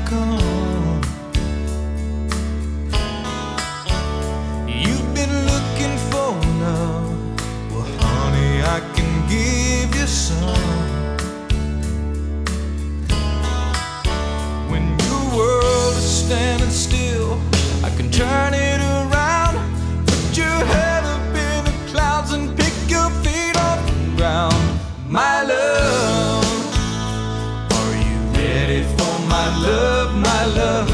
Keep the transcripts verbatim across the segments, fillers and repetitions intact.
come. You've been looking for love. Well, honey, I can give you some. When your world is standing still, I can turn it around. Put your head up in the clouds and pick your feet off the ground. My love, are you ready for my love, my love?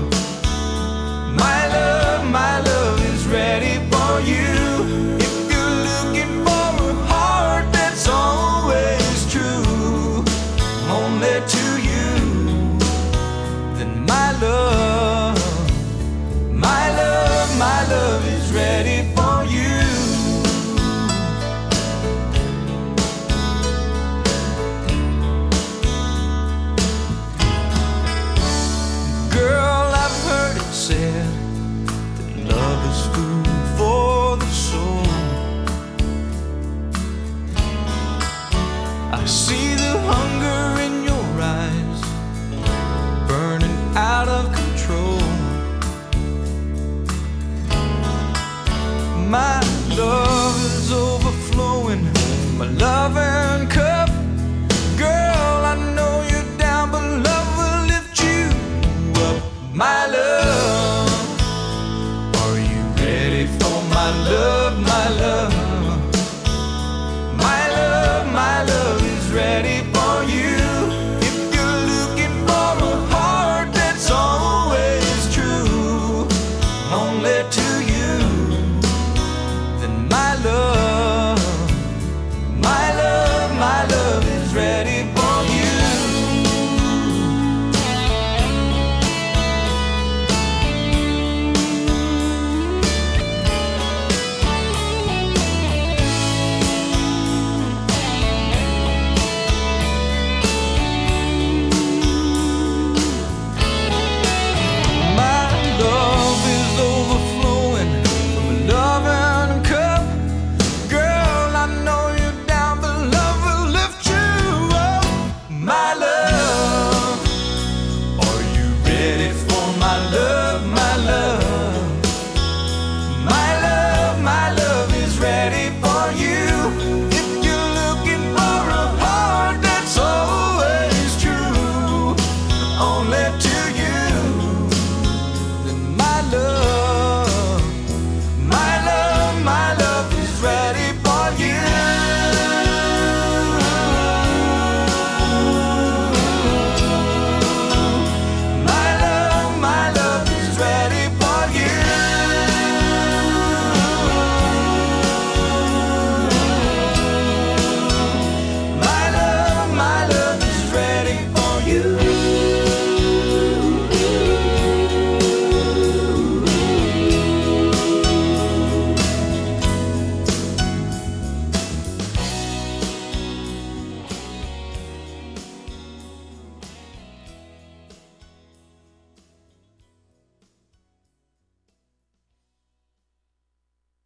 My love, my love is ready for you. If you're looking for a heart that's always true, only to you, then my love, my love, my love is ready for you. Girl, I've heard it said that love is food for the soul. I see the hunger in your eyes, burning out of control. My love is overflowing from a loving cup. Girl, I know you're down, but love will lift you up. My love, are you ready for my love, my love? My love, my love is ready for you. If you're looking for a heart that's always true, only to you.